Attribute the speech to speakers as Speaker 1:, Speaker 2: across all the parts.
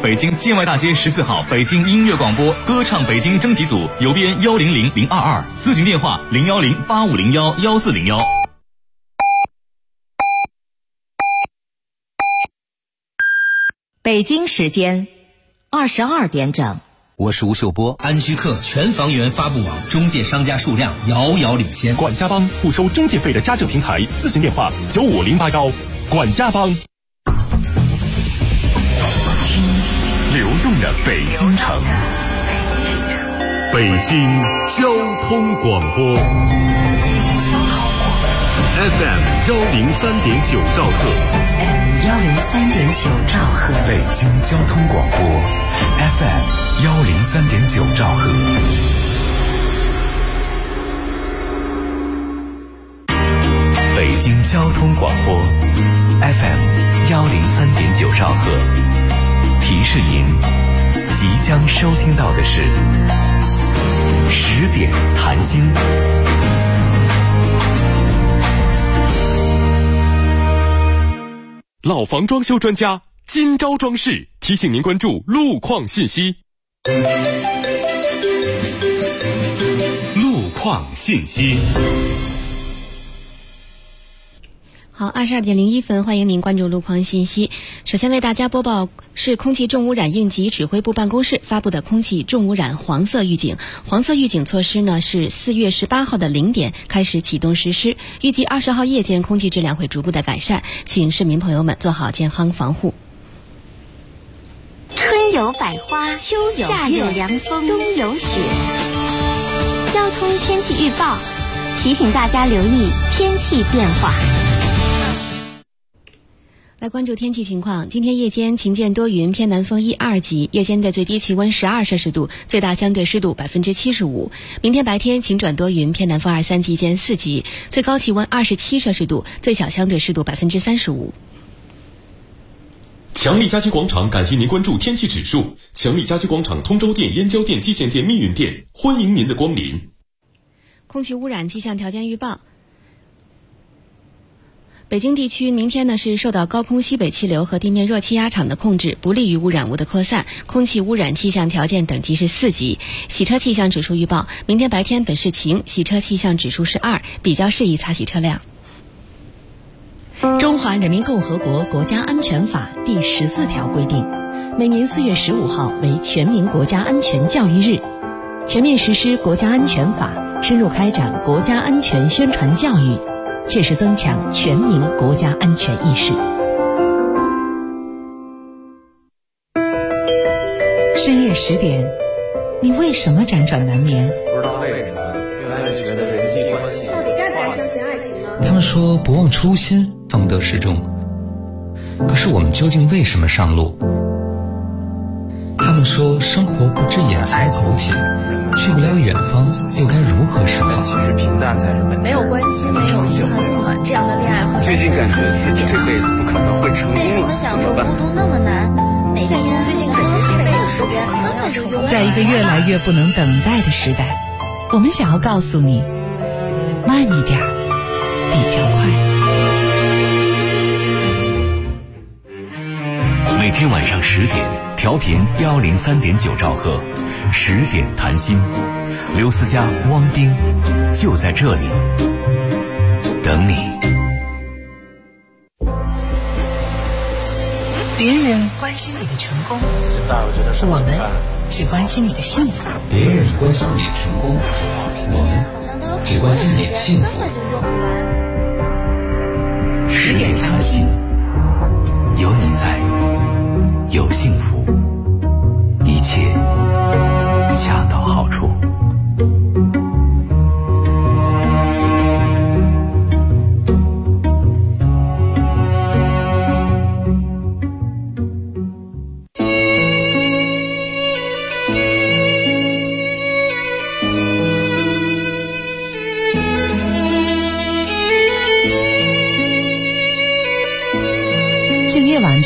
Speaker 1: 北京建外大街14号北京音乐广播歌唱北京征集组，邮编100022，咨询电话01085011401。
Speaker 2: 北京时间22点整。
Speaker 3: 我是吴秀波。
Speaker 4: 安居客全房源发布网中介商家数量遥遥领先。
Speaker 5: 管家帮不收中介费的家政平台，咨询电话95081。管家帮。
Speaker 6: 流动的北京城，北京交通广播 FM 103.9兆赫
Speaker 2: 103.9兆赫，
Speaker 6: 北京交通广播 FM 103.9兆赫。北京交通广播 FM 103.9兆赫。提示您，即将收听到的是10点谈心。
Speaker 5: 老房装修专家金招装饰提醒您关注路况信息。
Speaker 6: 路况信息。
Speaker 7: 好，22:01，欢迎您关注路况信息。首先为大家播报市空气重污染应急指挥部办公室发布的空气重污染黄色预警。黄色预警措施呢是4月18号的0点开始启动实施，预计20号夜间空气质量会逐步的改善，请市民朋友们做好健康防护。
Speaker 8: 春有百花，秋有夏有凉风，冬有雪。交通天气预报提醒大家留意天气变化。
Speaker 7: 来关注天气情况，今天夜间晴见多云，偏南风1、2级，夜间的最低气温12摄氏度，最大相对湿度75%。明天白天晴转多云，偏南风2、3级见4级，最高气温27摄氏度，最小相对湿度35%。
Speaker 5: 强力家居广场感谢您关注天气指数。强力家居广场通州店、燕郊店、蓟县店、密云店，欢迎您的光临。
Speaker 7: 空气污染气象条件预报。北京地区明天呢是受到高空西北气流和地面热气压场的控制，不利于污染物的扩散，空气污染气象条件等级是4级。洗车气象指数预报，明天白天本市晴，洗车气象指数是2，比较适宜擦洗车辆。
Speaker 2: 中华人民共和国国家安全法第14条规定，每年4月15号为全民国家安全教育日，全面实施国家安全法，深入开展国家安全宣传教育，切实增强全民国家安全意识。深夜10点，你为什么辗转难眠？
Speaker 9: 不知道为什么越来越觉得人际关系
Speaker 10: 到底该不该相信爱情呢？
Speaker 11: 他们说不忘初心方得始终，可是我们究竟为什么上路？他们说生活不止眼前苟且，去不了远方又该如何是好？
Speaker 9: 其实平淡才是本质。
Speaker 10: 没有关系，没有遗憾，这样的恋爱会
Speaker 9: 最近感觉自己这辈子不可能会成功了，
Speaker 10: 为什么享受孤独那么难？每天最近感觉这辈子时间可能要成功。
Speaker 2: 在一个越来越不能等待的时代，我们想要告诉你，慢一点比较快。
Speaker 6: 每天晚上10点，调频103.9兆赫，10点谈心，刘思佳、汪冰就在这里等你。
Speaker 2: 别人关心你的成功，我们只关心你的幸福。
Speaker 11: 别人关心你的成功，我们只关心你的幸福。
Speaker 6: 10点谈心，有你在，有幸福，一切恰到好处。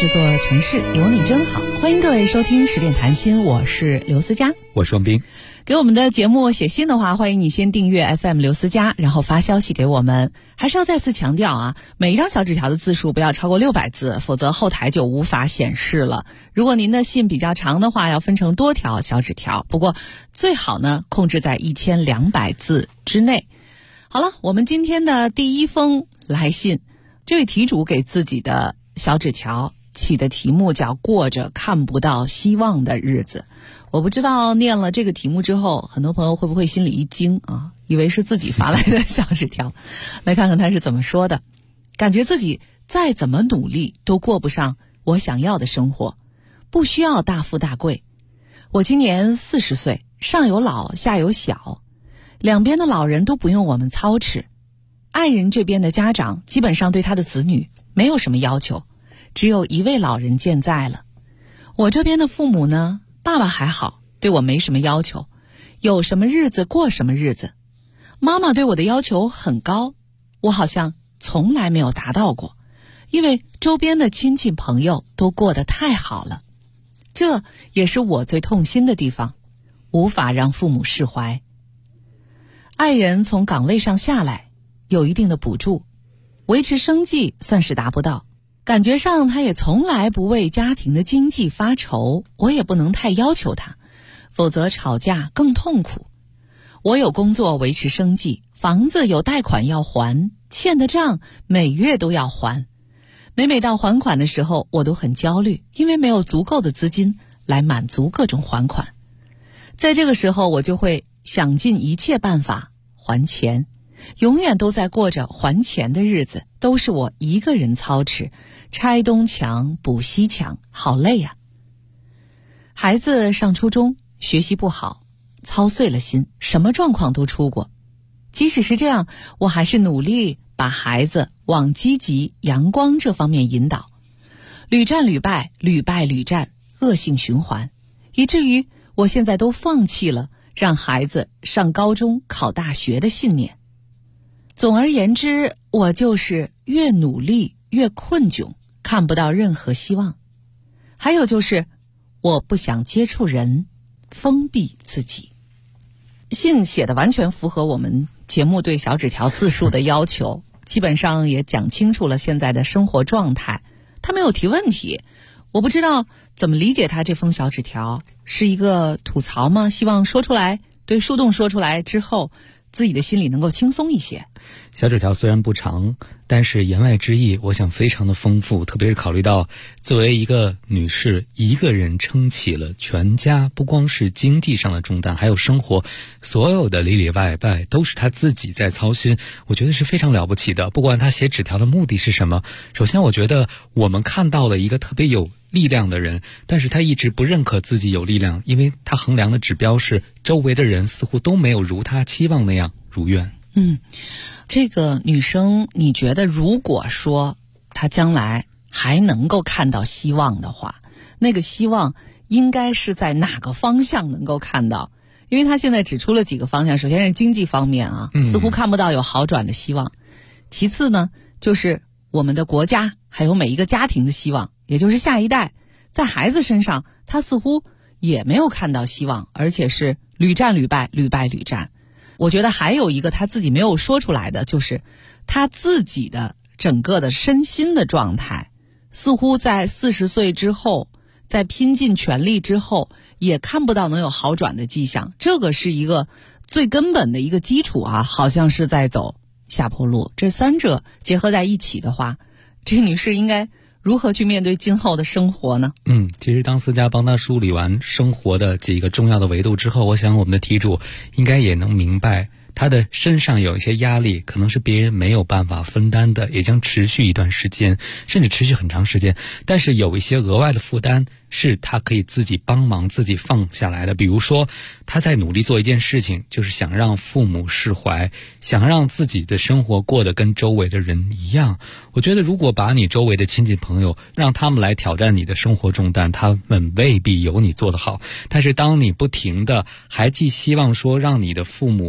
Speaker 3: 座城市有你真好，欢迎各位收听十点谈心，我是刘思佳，
Speaker 11: 我是王斌。
Speaker 3: 给我们的节目写信的话，欢迎你先订阅 FM 刘思佳，然后发消息给我们。还是要再次强调啊，每一张小纸条的字数不要超过600字，否则后台就无法显示了。如果您的信比较长的话，要分成多条小纸条，不过最好呢控制在1200字之内。好了，我们今天的第一封来信，这位题主给自己的小纸条起的题目叫过着看不到希望的日子。我不知道念了这个题目之后，很多朋友会不会心里一惊啊，以为是自己发来的小纸条。来看看他是怎么说的。感觉自己再怎么努力都过不上我想要的生活，不需要大富大贵。我今年40岁，上有老下有小，两边的老人都不用我们操持。爱人这边的家长基本上对他的子女没有什么要求，只有一位老人健在了。我这边的父母呢，爸爸还好，对我没什么要求，有什么日子过什么日子。妈妈对我的要求很高，我好像从来没有达到过，因为周边的亲戚朋友都过得太好了。这也是我最痛心的地方，无法让父母释怀。爱人从岗位上下来，有一定的补助，维持生计算是达不到。感觉上他也从来不为家庭的经济发愁，我也不能太要求他，否则吵架更痛苦。我有工作维持生计，房子有贷款要还，欠的账每月都要还。每到还款的时候，我都很焦虑，因为没有足够的资金来满足各种还款。在这个时候，我就会想尽一切办法还钱，永远都在过着还钱的日子，都是我一个人操持，拆东墙补西墙，好累啊。孩子上初中，学习不好，操碎了心，什么状况都出过。即使是这样，我还是努力把孩子往积极阳光这方面引导。屡战屡败，屡败屡战，恶性循环，以至于我现在都放弃了让孩子上高中考大学的信念。总而言之，我就是越努力越困窘，看不到任何希望。还有就是我不想接触人，封闭自己。信写的完全符合我们节目对小纸条字数的要求，基本上也讲清楚了现在的生活状态。他没有提问题，我不知道怎么理解他这封小纸条，是一个吐槽吗？希望说出来，对树洞说出来之后，自己的心里能够轻松一些。
Speaker 11: 小纸条虽然不长，但是言外之意我想非常的丰富，特别是考虑到作为一个女士，一个人撑起了全家，不光是经济上的重担，还有生活所有的里里外外都是她自己在操心，我觉得是非常了不起的。不管她写纸条的目的是什么，首先我觉得我们看到了一个特别有力量的人，但是他一直不认可自己有力量，因为他衡量的指标是周围的人似乎都没有如他期望那样如愿。
Speaker 3: 这个女生，你觉得如果说她将来还能够看到希望的话，那个希望应该是在哪个方向能够看到？因为她现在指出了几个方向，首先是经济方面啊，似乎看不到有好转的希望。其次呢，就是我们的国家还有每一个家庭的希望，也就是下一代。在孩子身上，她似乎也没有看到希望，而且是屡战屡败，屡败屡战。我觉得还有一个他自己没有说出来的，就是他自己的整个的身心的状态，似乎在40岁之后，在拼尽全力之后，也看不到能有好转的迹象。这个是一个最根本的一个基础啊，好像是在走下坡路。这三者结合在一起的话，这个女士应该如何去面对今后的生活呢？
Speaker 11: 其实当思佳帮他梳理完生活的几个重要的维度之后，我想我们的题主应该也能明白，他的身上有一些压力，可能是别人没有办法分担的，也将持续一段时间，甚至持续很长时间。但是有一些额外的负担是他可以自己帮忙自己放下来的，比如说他在努力做一件事情，就是想让父母释怀，想让自己的生活过得跟周围的人一样。我觉得如果把你周围的亲戚朋友让他们来挑战你的生活重担，他们未必有你做得好。但是当你不停的还寄希望说让你的父母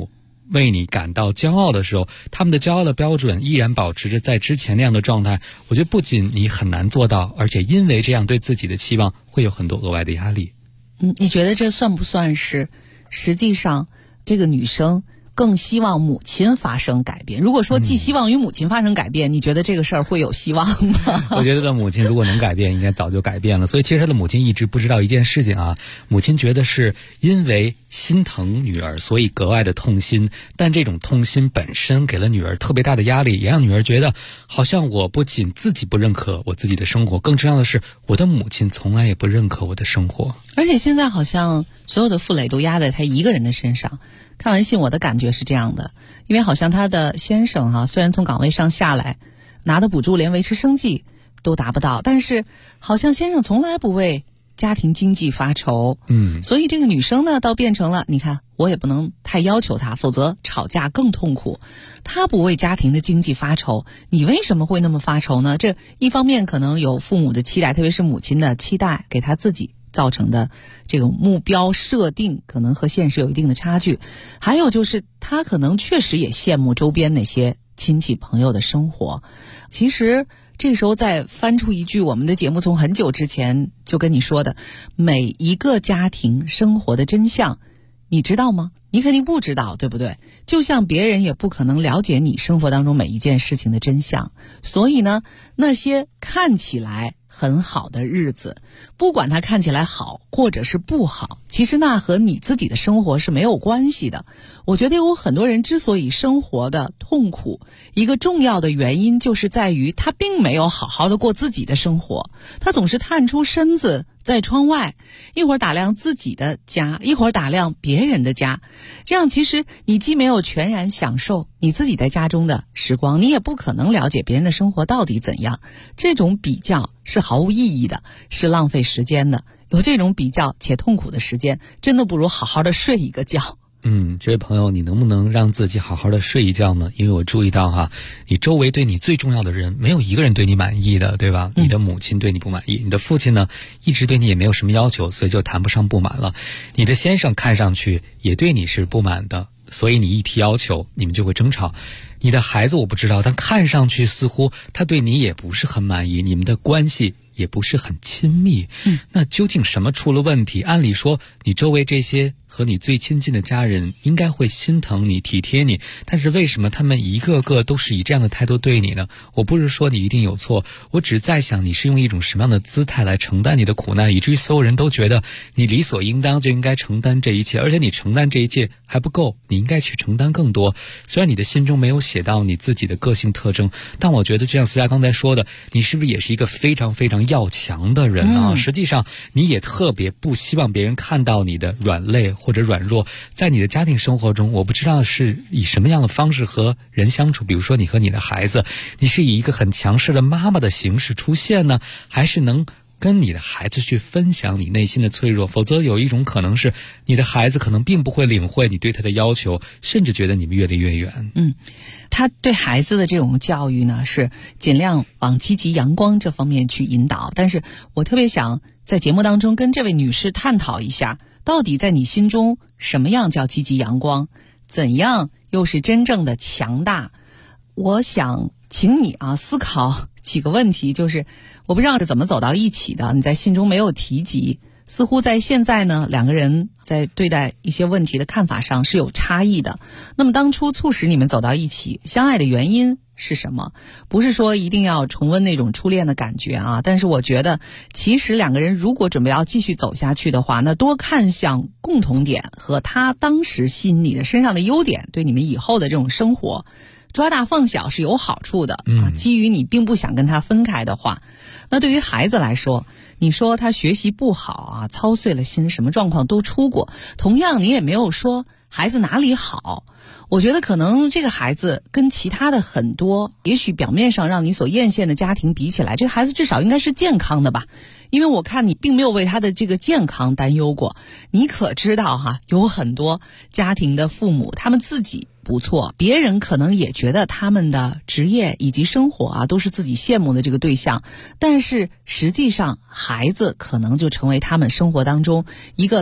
Speaker 11: 为你感到骄傲的时候，他们的骄傲的标准依然保持着在之前那样的状态，我觉得不仅你很难做到，而且因为这样对自己的期望会有很多额外的压力。
Speaker 3: 你觉得这算不算是实际上这个女生更希望母亲发生改变？如果说既希望与母亲发生改变，你觉得这个事儿会有希望吗？
Speaker 11: 我觉得他母亲如果能改变，应该早就改变了。所以其实他的母亲一直不知道一件事情啊，母亲觉得是因为心疼女儿，所以格外的痛心，但这种痛心本身给了女儿特别大的压力，也让女儿觉得好像我不仅自己不认可我自己的生活，更重要的是我的母亲从来也不认可我的生活。
Speaker 3: 而且现在好像所有的负累都压在他一个人的身上。看完信我的感觉是这样的，因为好像他的先生虽然从岗位上下来，拿的补助连维持生计都达不到，但是好像先生从来不为家庭经济发愁。所以这个女生呢倒变成了，你看我也不能太要求她，否则吵架更痛苦。她不为家庭的经济发愁，你为什么会那么发愁呢？这一方面可能有父母的期待，特别是母亲的期待给她自己造成的这种目标设定可能和现实有一定的差距，还有就是他可能确实也羡慕周边那些亲戚朋友的生活。其实这个时候再翻出一句我们的节目从很久之前就跟你说的，每一个家庭生活的真相你知道吗？你肯定不知道，对不对？就像别人也不可能了解你生活当中每一件事情的真相。所以呢，那些看起来很好的日子，不管它看起来好或者是不好，其实那和你自己的生活是没有关系的。我觉得有很多人之所以生活的痛苦，一个重要的原因就是在于他并没有好好的过自己的生活，他总是探出身子在窗外，一会儿打量自己的家，一会儿打量别人的家，这样其实你既没有全然享受你自己在家中的时光，你也不可能了解别人的生活到底怎样。这种比较是毫无意义的，是浪费时间的。有这种比较且痛苦的时间，真的不如好好的睡一个觉。
Speaker 11: 这位朋友，你能不能让自己好好的睡一觉呢？因为我注意到你周围对你最重要的人没有一个人对你满意的，对吧？你的母亲对你不满意，你的父亲呢一直对你也没有什么要求，所以就谈不上不满了。你的先生看上去也对你是不满的，所以你一提要求你们就会争吵。你的孩子我不知道，但看上去似乎他对你也不是很满意，你们的关系也不是很亲密。那究竟什么出了问题？按理说你周围这些和你最亲近的家人应该会心疼你体贴你，但是为什么他们一个个都是以这样的态度对你呢？我不是说你一定有错，我只在想你是用一种什么样的姿态来承担你的苦难，以至于所有人都觉得你理所应当就应该承担这一切，而且你承担这一切还不够，你应该去承担更多。虽然你的心中没有写到你自己的个性特征，但我觉得就像思佳刚才说的，你是不是也是一个非常非常要强的人啊？实际上你也特别不希望别人看到你的软肋或者软弱。在你的家庭生活中，我不知道是以什么样的方式和人相处，比如说你和你的孩子，你是以一个很强势的妈妈的形式出现呢，还是能跟你的孩子去分享你内心的脆弱？否则有一种可能是你的孩子可能并不会领会你对他的要求，甚至觉得你们越离越远。他对孩子的这种教育呢，是尽量往积极阳光这方面去引导。但是我特别想在节目当中跟这位女士探讨一下，到底在你心中什么样叫积极阳光，怎样又是真正的强大？我想请你思考几个问题，就是我不知道是怎么走到一起的，你在信中没有提及，似乎在现在呢，两个人在对待一些问题的看法上是有差异的。那么当初促使你们走到一起相爱的原因是什么？不是说一定要重温那种初恋的感觉但是我觉得其实两个人如果准备要继续走下去的话，那多看向共同点和他当时吸引你的身上的优点，对你们以后的这种生活抓大放小是有好处的基于你并不想跟他分开的话，那对于孩子来说，你说他学习不好操碎了心，什么状况都出过，同样你也没有说孩子哪里好。我觉得可能这个孩子跟其他的很多也许表面上让你所艳羡的家庭比起来，这个孩子至少应该是健康的吧。因为我看你并没有为他的这个健康担忧过。你可知道有很多家庭的父母他们自己不错，别人可能也觉得他们的职业以及生活都是自己羡慕的这个对象，但是实际上孩子可能就成为他们生活当中一个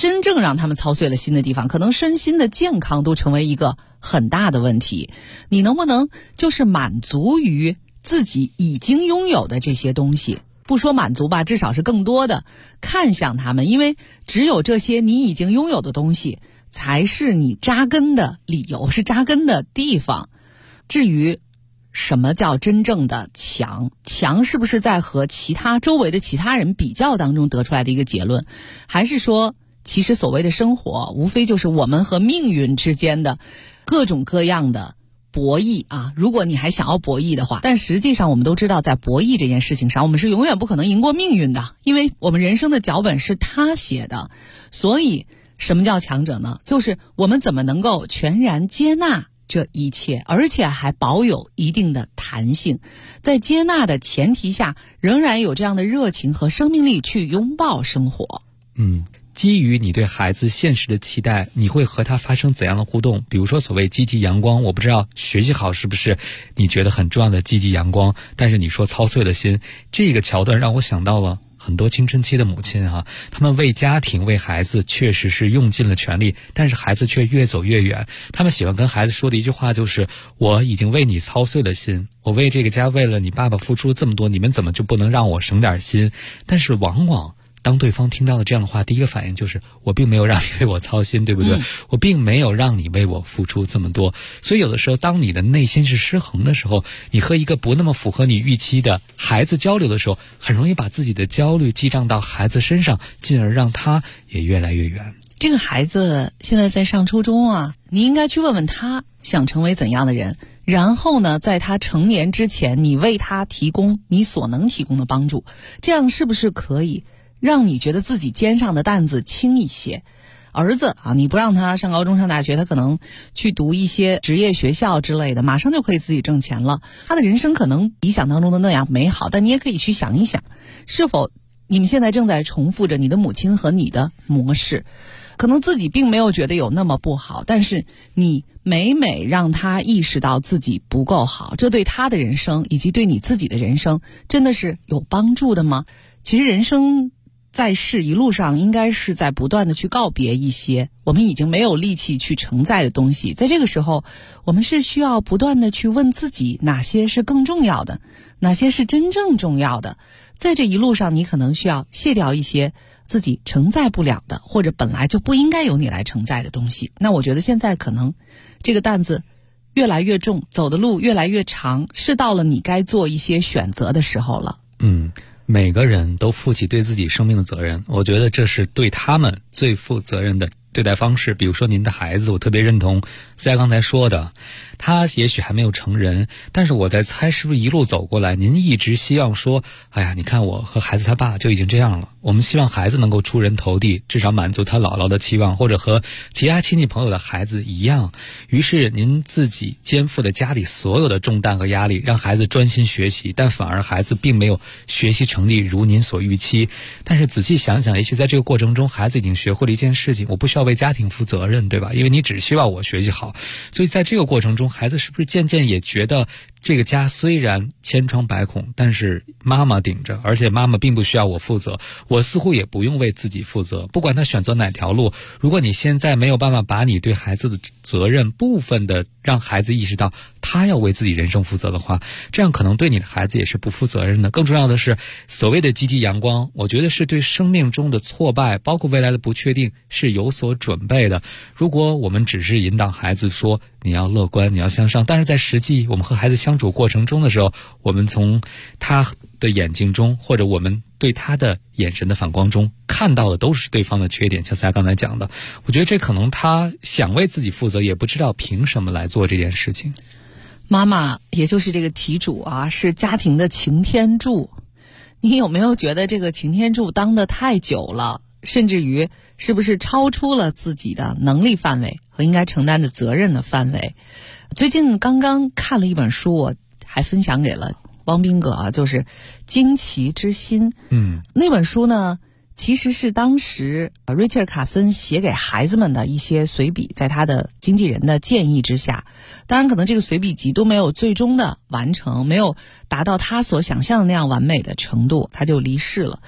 Speaker 3: 真正让他们操碎了心的地方，可能身心的健康都成为一个很大的问题。你能不能就是满足于自己已经拥有的这些东西，不说满足吧，至少是更多的看向他们，因为只有这些你已经拥有的东西才是你扎根的理由，是扎根的地方。至于什么叫真正的强，强是不是在和周围的其他人比较当中得出来的一个结论，还是说其实所谓的生活无非就是我们和命运之间的各种各样的博弈啊，如果你还想要博弈的话，但实际上我们都知道，在博弈这件事情上，我们是永远不可能赢过命运的，因为我们人生的脚本是他写的。所以什么叫强者呢？就是我们怎么能够全然接纳这一切，而且还保有一定的弹性，在接纳的前提下，仍然有这样的热情和生命力去拥抱生活。
Speaker 11: 基于你对孩子现实的期待，你会和他发生怎样的互动？比如说所谓积极阳光，我不知道学习好是不是你觉得很重要的积极阳光，但是你说操碎了心，这个桥段让我想到了很多青春期的母亲他们为家庭为孩子确实是用尽了全力，但是孩子却越走越远。他们喜欢跟孩子说的一句话就是我已经为你操碎了心，我为这个家为了你爸爸付出这么多，你们怎么就不能让我省点心？但是往往当对方听到了这样的话，第一个反应就是我并没有让你为我操心，对不对？我并没有让你为我付出这么多。所以有的时候当你的内心是失衡的时候，你和一个不那么符合你预期的孩子交流的时候，很容易把自己的焦虑记账到孩子身上，进而让他也越来越远。
Speaker 3: 这个孩子现在在上初中啊，你应该去问问他想成为怎样的人，然后呢，在他成年之前，你为他提供你所能提供的帮助，这样是不是可以让你觉得自己肩上的担子轻一些？儿子啊，你不让他上高中上大学，他可能去读一些职业学校之类的，马上就可以自己挣钱了，他的人生可能理想当中的那样美好，但你也可以去想一想，是否你们现在正在重复着你的母亲和你的模式，可能自己并没有觉得有那么不好，但是你每让他意识到自己不够好，这对他的人生以及对你自己的人生真的是有帮助的吗？其实人生在世一路上应该是在不断的去告别一些我们已经没有力气去承载的东西，在这个时候我们是需要不断的去问自己哪些是更重要的，哪些是真正重要的。在这一路上你可能需要卸掉一些自己承载不了的，或者本来就不应该由你来承载的东西。那我觉得现在可能这个担子越来越重，走的路越来越长，是到了你该做一些选择的时候了。
Speaker 11: 每个人都负起对自己生命的责任，我觉得这是对他们最负责任的对待方式。比如说您的孩子，我特别认同思佳刚才说的，他也许还没有成人，但是我在猜是不是一路走过来，您一直希望说，哎呀，你看我和孩子他爸就已经这样了，我们希望孩子能够出人头地，至少满足他姥姥的期望，或者和其他亲戚朋友的孩子一样。于是您自己肩负了家里所有的重担和压力，让孩子专心学习，但反而孩子并没有学习成绩如您所预期。但是仔细想想，也许在这个过程中，孩子已经学会了一件事情，我不需要为家庭负责任，对吧？因为你只需要我学习好。所以在这个过程中，孩子是不是渐渐也觉得这个家虽然千疮百孔，但是妈妈顶着，而且妈妈并不需要我负责，我似乎也不用为自己负责。不管他选择哪条路，如果你现在没有办法把你对孩子的责任部分的让孩子意识到他要为自己人生负责的话，这样可能对你的孩子也是不负责任的。更重要的是，所谓的积极阳光，我觉得是对生命中的挫败，包括未来的不确定是有所准备的。如果我们只是引导孩子说你要乐观，你要向上，但是在实际我们和孩子相处过程中的时候，我们从他的眼睛中，或者我们对他的眼神的反光中看到的都是对方的缺点，像他刚才讲的，我觉得这可能他想为自己负责，也不知道凭什么来做这件事情。
Speaker 3: 妈妈也就是这个题主啊，是家庭的擎天柱，你有没有觉得这个擎天柱当得太久了，甚至于是不是超出了自己的能力范围和应该承担的责任的范围？最近刚刚看了一本书，我还分享给了汪斌哥啊，就是《惊奇之心》。那本书呢，其实是当时瑞切尔·卡森写给孩子们的一些随笔，在他的经纪人的建议之下，当然可能这个随笔集都没有最终的完成，没有达到他所想象的那样完美的程度，他就离世了。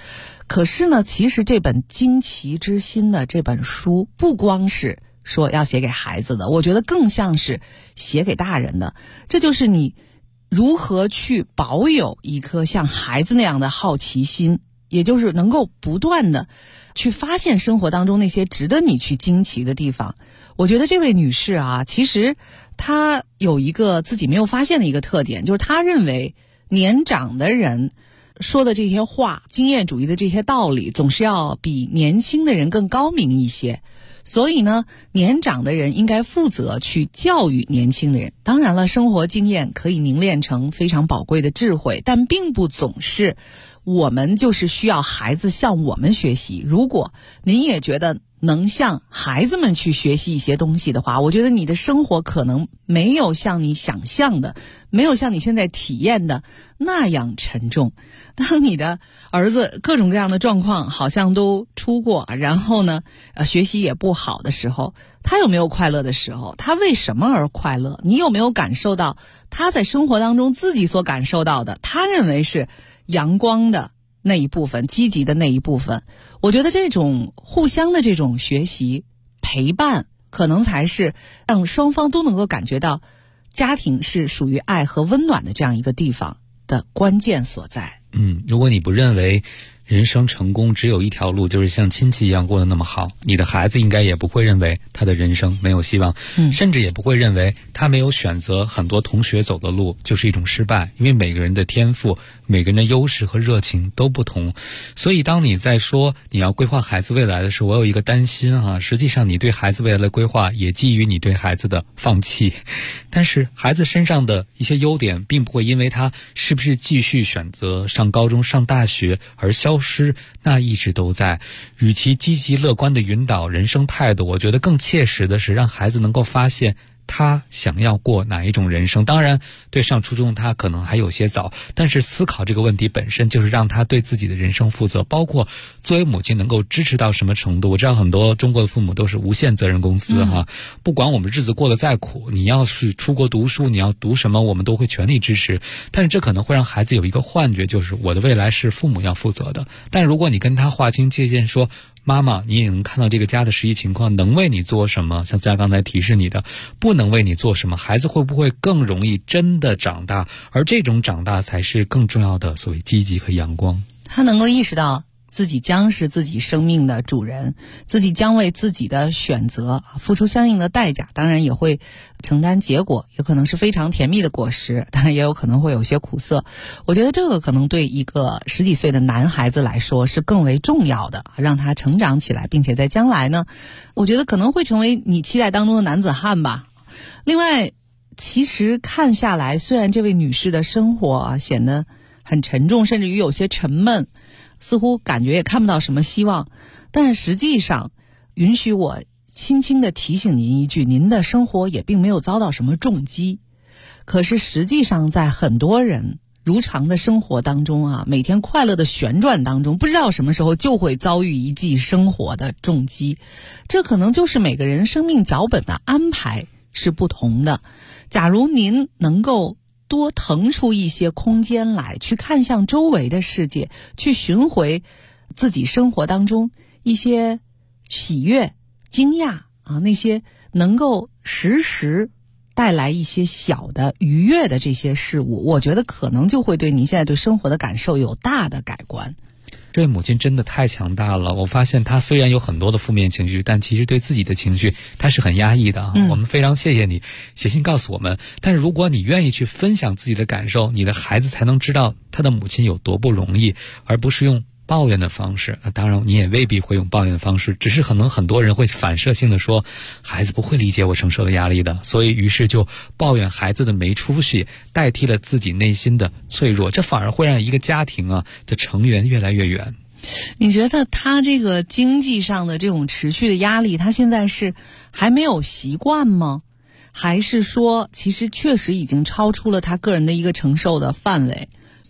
Speaker 3: 可是呢，其实这本《惊奇之心》的这本书，不光是说要写给孩子的，我觉得更像是写给大人的。这就是你如何去保有一颗像孩子那样的好奇心，也就是能够不断的去发现生活当中那些值得你去惊奇的地方。我觉得这位女士啊，其实她有一个自己没有发现的一个特点，就是她认为年长的人说的这些话，经验主义的这些道理，总是要比年轻的人更高明一些。所以呢，年长的人应该负责去教育年轻的人。当然了，生活经验可以凝练成非常宝贵的智慧，但并不总是我们就是需要孩子向我们学习。如果您也觉得能向孩子们去学习一些东西的话，我觉得你的生活可能没有像你想象的，没有像你现在体验的那样沉重。当你的儿子各种各样的状况好像都出过，然后呢学习也不好的时候，他有没有快乐的时候？他为什么而快乐？你有没有感受到他在生活当中自己所感受到的，他认为是阳光的那一部分，积极的那一部分？我觉得这种互相的这种学习陪伴，可能才是让双方都能够感觉到家庭是属于爱和温暖的这样一个地方的关键所在。
Speaker 12: 如果你不认为人生成功只有一条路，就是像亲戚一样过得那么好，你的孩子应该也不会认为他的人生没有希望，甚至也不会认为他没有选择很多同学走的路就是一种失败。因为每个人的天赋，每个人的优势和热情都不同。所以当你在说你要规划孩子未来的时候，我有一个担心实际上你对孩子未来的规划也基于你对孩子的放弃。但是孩子身上的一些优点并不会因为他是不是继续选择上高中上大学而消失，那一直都在。与其积极乐观的引导人生态度，我觉得更切实的是让孩子能够发现他想要过哪一种人生。当然对上初中他可能还有些早，但是思考这个问题本身就是让他对自己的人生负责，包括作为母亲能够支持到什么程度。我知道很多中国的父母都是无限责任公司不管我们日子过得再苦，你要是出国读书，你要读什么，我们都会全力支持。但是这可能会让孩子有一个幻觉，就是我的未来是父母要负责的。但如果你跟他划清界限，说妈妈你也能看到这个家的实际情况，能为你做什么，像咱刚才提示你的，不能为你做什么，孩子会不会更容易真的长大？而这种长大才是更重要的所谓积极和阳光。
Speaker 3: 他能够意识到自己将是自己生命的主人，自己将为自己的选择付出相应的代价，当然也会承担结果，也可能是非常甜蜜的果实，当然也有可能会有些苦涩。我觉得这个可能对一个10几岁的男孩子来说是更为重要的，让他成长起来，并且在将来呢，我觉得可能会成为你期待当中的男子汉吧。另外，其实看下来，虽然这位女士的生活显得很沉重，甚至于有些沉闷，似乎感觉也看不到什么希望，但实际上允许我轻轻地提醒您一句，您的生活也并没有遭到什么重击。可是实际上在很多人如常的生活当中每天快乐的旋转当中，不知道什么时候就会遭遇一记生活的重击。这可能就是每个人生命脚本的安排是不同的。假如您能够多腾出一些空间来，去看向周围的世界，去寻回自己生活当中一些喜悦、惊讶那些能够时时带来一些小的愉悦的这些事物，我觉得可能就会对您现在对生活的感受有大的改观。
Speaker 12: 这位母亲真的太强大了，我发现她虽然有很多的负面情绪，但其实对自己的情绪她是很压抑的我们非常谢谢你写信告诉我们。但是如果你愿意去分享自己的感受，你的孩子才能知道他的母亲有多不容易，而不是用抱怨的方式。当然你也未必会用抱怨的方式，只是可能很多人会反射性的说孩子不会理解我承受的压力的，所以于是就抱怨孩子的没出息，代替了自己内心的脆弱，这反而会让一个家庭的成员越来越远。
Speaker 3: 你觉得他这个经济上的这种持续的压力，他现在是还没有习惯吗？还是说其实确实已经超出了他个人的一个承受的范围？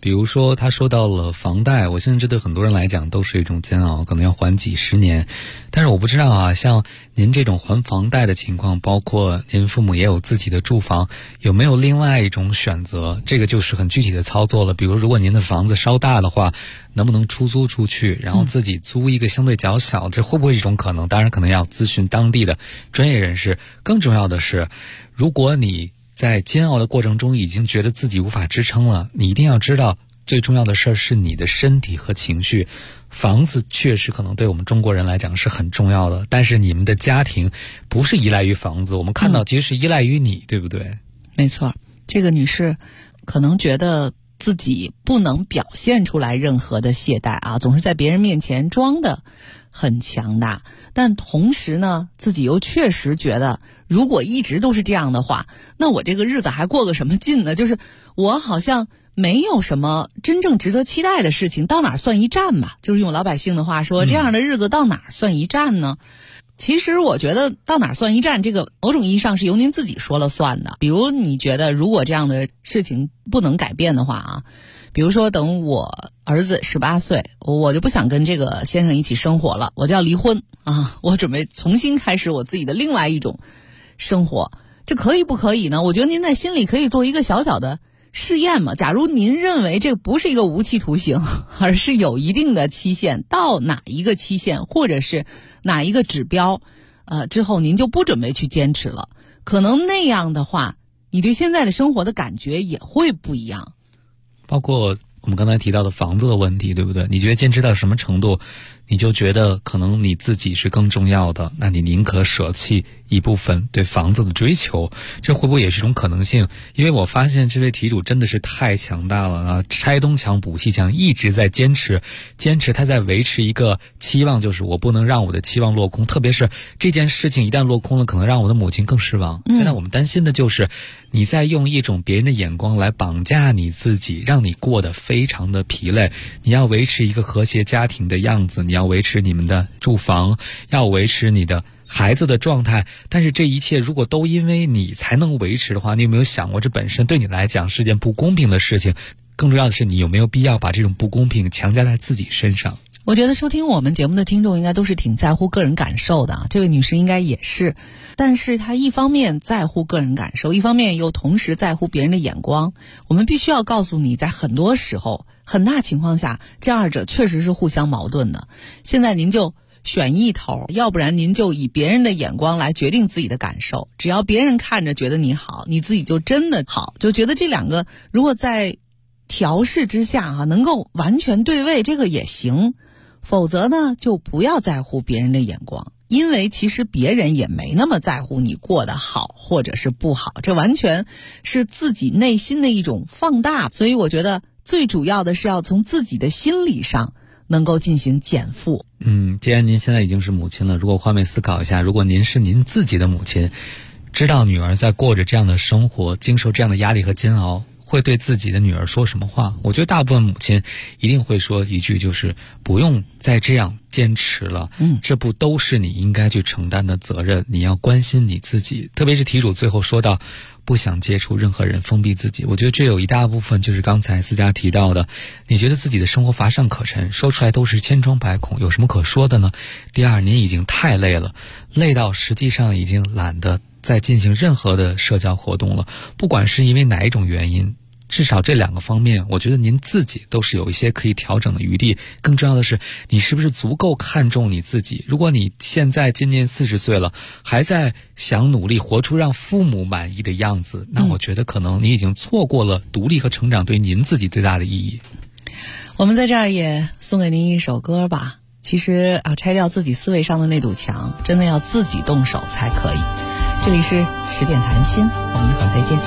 Speaker 12: 比如说他说到了房贷，我相信这对很多人来讲都是一种煎熬，可能要还几十年。但是我不知道啊，像您这种还房贷的情况，包括您父母也有自己的住房，有没有另外一种选择？这个就是很具体的操作了。比如如果您的房子稍大的话，能不能出租出去，然后自己租一个相对较小，这会不会是一种可能？当然可能要咨询当地的专业人士。更重要的是，如果你在煎熬的过程中已经觉得自己无法支撑了，你一定要知道最重要的事是你的身体和情绪。房子确实可能对我们中国人来讲是很重要的，但是你们的家庭不是依赖于房子，我们看到其实是依赖于你，对不对？
Speaker 3: 没错，这个女士可能觉得自己不能表现出来任何的懈怠啊，总是在别人面前装的很强大，但同时呢，自己又确实觉得如果一直都是这样的话，那我这个日子还过个什么劲呢？就是我好像没有什么真正值得期待的事情，到哪儿算一站吧，就是用老百姓的话说，这样的日子到哪儿算一站呢？其实我觉得到哪儿算一站，这个某种意义上是由您自己说了算的。比如你觉得如果这样的事情不能改变的话啊，比如说等我儿子18岁，我就不想跟这个先生一起生活了，我就要离婚啊，我准备重新开始我自己的另外一种生活，这可以不可以呢？我觉得您在心里可以做一个小小的试验嘛。假如您认为这不是一个无期徒刑，而是有一定的期限，到哪一个期限或者是哪一个指标之后您就不准备去坚持了，可能那样的话你对现在的生活的感觉也会不一样。
Speaker 12: 包括我们刚才提到的房子的问题，对不对？你觉得坚持到什么程度，你就觉得可能你自己是更重要的，那你宁可舍弃一部分对房子的追求，这会不会也是一种可能性？因为我发现这位题主真的是太强大了啊！拆东墙补西墙，一直在坚持，他在维持一个期望，就是我不能让我的期望落空，特别是这件事情一旦落空了，可能让我的母亲更失望。现在我们担心的就是你在用一种别人的眼光来绑架你自己，让你过得非常的疲累。你要维持一个和谐家庭的样子，你要维持你们的住房，要维持你的孩子的状态，但是这一切如果都因为你才能维持的话，你有没有想过这本身对你来讲是件不公平的事情？更重要的是，你有没有必要把这种不公平强加在自己身上？
Speaker 3: 我觉得收听我们节目的听众应该都是挺在乎个人感受的，这位女士应该也是，但是她一方面在乎个人感受，一方面又同时在乎别人的眼光。我们必须要告诉你，在很多时候很大情况下这二者确实是互相矛盾的。现在您就选一头，要不然您就以别人的眼光来决定自己的感受，只要别人看着觉得你好，你自己就真的好，就觉得这两个如果在调试之下能够完全对位，这个也行。否则呢，就不要在乎别人的眼光，因为其实别人也没那么在乎你过得好或者是不好，这完全是自己内心的一种放大。所以我觉得最主要的是要从自己的心理上能够进行减负。
Speaker 12: 既然您现在已经是母亲了，如果换位思考一下，如果您是您自己的母亲，知道女儿在过着这样的生活，经受这样的压力和煎熬，会对自己的女儿说什么话？我觉得大部分母亲一定会说一句，就是不用再这样坚持了，这不都是你应该去承担的责任，你要关心你自己。特别是题主最后说到不想接触任何人，封闭自己，我觉得这有一大部分就是刚才思佳提到的，你觉得自己的生活乏善可陈，说出来都是千疮百孔，有什么可说的呢？第二，您已经太累了，累到实际上已经懒得再进行任何的社交活动了，不管是因为哪一种原因，至少这两个方面，我觉得您自己都是有一些可以调整的余地。更重要的是，你是不是足够看重你自己？如果你现在今年40岁了，还在想努力活出让父母满意的样子，那我觉得可能你已经错过了独立和成长对您自己最大的意义。
Speaker 3: 我们在这儿也送给您一首歌吧。其实拆掉自己思维上的那堵墙，真的要自己动手才可以。这里是10点谈心，我们一会儿再见。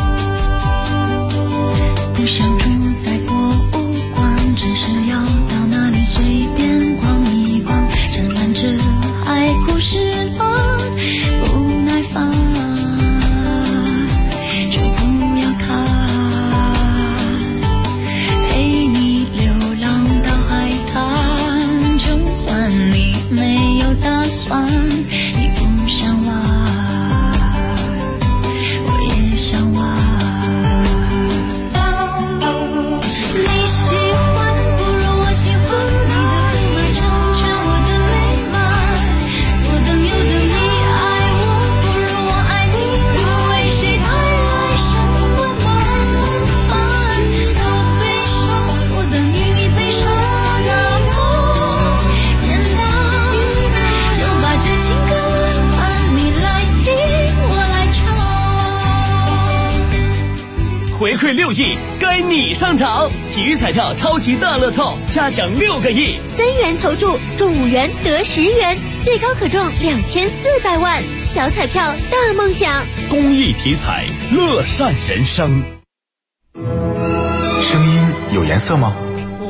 Speaker 13: 不想住在博物馆，只是要到那里随便逛一逛，沾满着爱故事了不耐烦，就不要看，陪你流浪到海滩，就算你没有打算，你不想玩，我也想玩。
Speaker 14: 馈6亿，该你上场！体育彩票超级大乐透，嘉奖6个亿
Speaker 8: ，3元投注中5元得10元，最高可中2400万，小彩票大梦想。
Speaker 14: 公益体彩，乐善人生。
Speaker 15: 声音有颜色吗？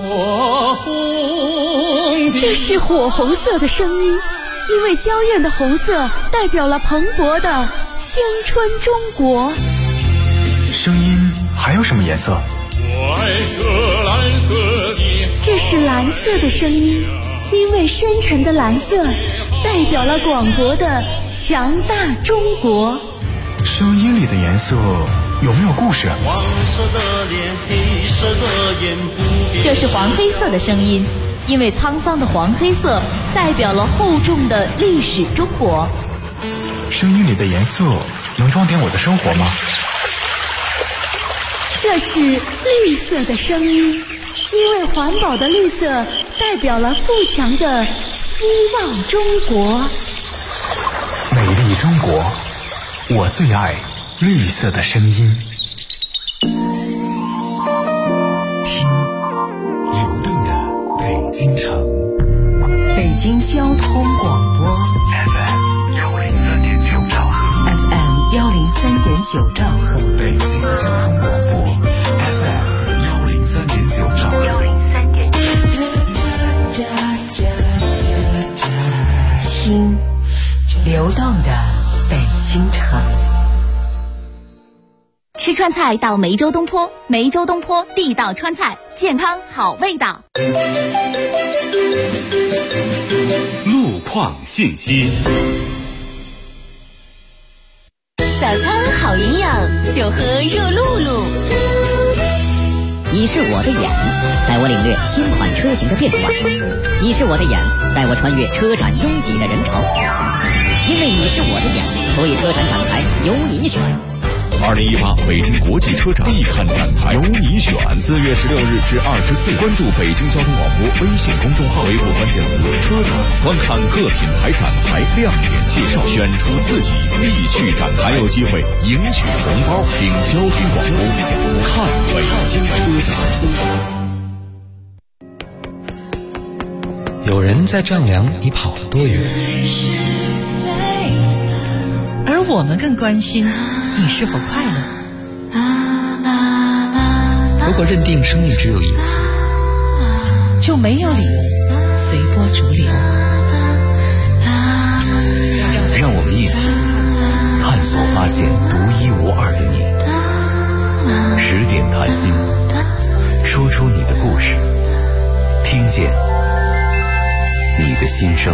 Speaker 16: 这是火红色的声音，因为娇艳的红色代表了蓬勃的青春中国。
Speaker 15: 声音还有什么颜色？
Speaker 17: 我爱这蓝色的。
Speaker 16: 这是蓝色的声音，因为深沉的蓝色代表了广博的强大中国。
Speaker 15: 声音里的颜色有没有故事？
Speaker 17: 黄色的脸，黑色的眼，不变。
Speaker 18: 这是黄黑色的声音，因为沧桑的黄黑色代表了厚重的历史中国。
Speaker 15: 声音里的颜色能装点我的生活吗？
Speaker 16: 这是绿色的声音，因为环保的绿色代表了富强的希望中国。
Speaker 15: 美丽中国，我最爱绿色的声音。
Speaker 6: 听流动的北京城，
Speaker 2: 北京交通广播
Speaker 6: FM 103.9兆赫
Speaker 2: FM 103.9兆赫，
Speaker 6: 北京交通广播 FM 103.9兆赫
Speaker 2: 听流动的北京城。
Speaker 8: 吃川菜到梅州东坡，梅州东坡地道川菜，健康好味道。
Speaker 1: 路况信息。
Speaker 8: 早餐好营养，就喝热露露。
Speaker 19: 你是我的眼，带我领略新款车型的变化；你是我的眼，带我穿越车展拥挤的人潮。因为你是我的眼，所以车展展台由你选。
Speaker 20: 2018北京国际车展必看展台，由你选。4月16日至24日，关注北京交通广播微信公众号，回复关键词“车展”，观看各品牌展台亮点介绍，选出自己必去展台，还有机会赢取红包。听交通广播，看北京车展。
Speaker 11: 有人在丈量你跑了多远，
Speaker 3: 而我们更关心你是否快乐。
Speaker 11: 如果认定生命只有一次，
Speaker 3: 就没有理由随波逐流。
Speaker 6: 让我们一起探索发现独一无二的你。10点谈心，说出你的故事，听见你的心声。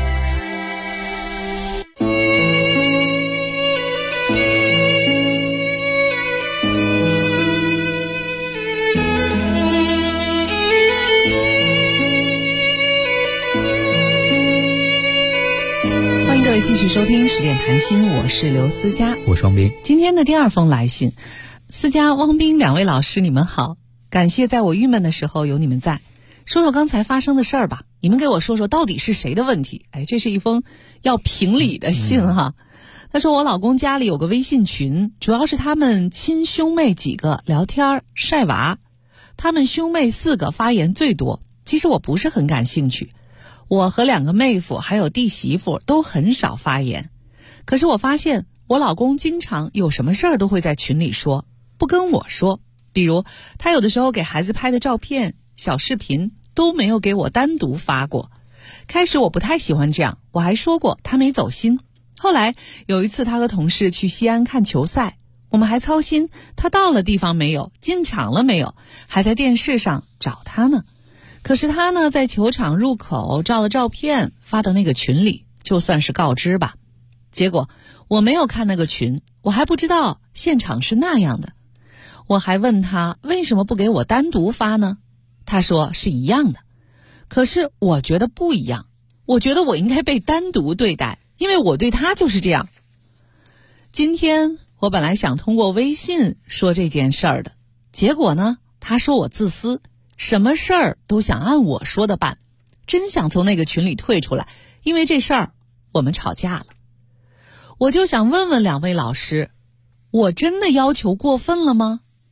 Speaker 3: 欢迎各位继续收听10点谈心，我是刘思佳，
Speaker 12: 我是汪斌。
Speaker 3: 今天的第2封来信，思佳、汪斌2位老师，你们好，感谢在我郁闷的时候有你们在。说说刚才发生的事儿吧，你们给我说说到底是谁的问题？哎，这是一封要评理的信哈。他说我老公家里有个微信群，主要是他们亲兄妹几个聊天晒娃，他们兄妹4个发言最多。其实我不是很感兴趣，我和2个妹夫还有弟媳妇都很少发言。可是我发现我老公经常有什么事儿都会在群里说，不跟我说。比如他有的时候给孩子拍的照片、小视频都没有给我单独发过。开始我不太喜欢这样，我还说过他没走心。后来有一次他和同事去西安看球赛，我们还操心他到了地方没有，进场了没有，还在电视上找他呢。可是他呢，在球场入口照了照片发到那个群里，就算是告知吧。结果我没有看那个群，我还不知道现场是那样的。我还问他为什么不给我单独发呢？他说是一样的。可是我觉得不一样，我觉得我应该被单独对待，因为我对他就是这样。今天我本来想通过微信说这件事儿的，结果呢，他说我自私，什么事儿都想按我说的办，真想从那个群里退出来，因为这事儿我们吵架了。我就想问问2位老师，我真的要求过分了吗？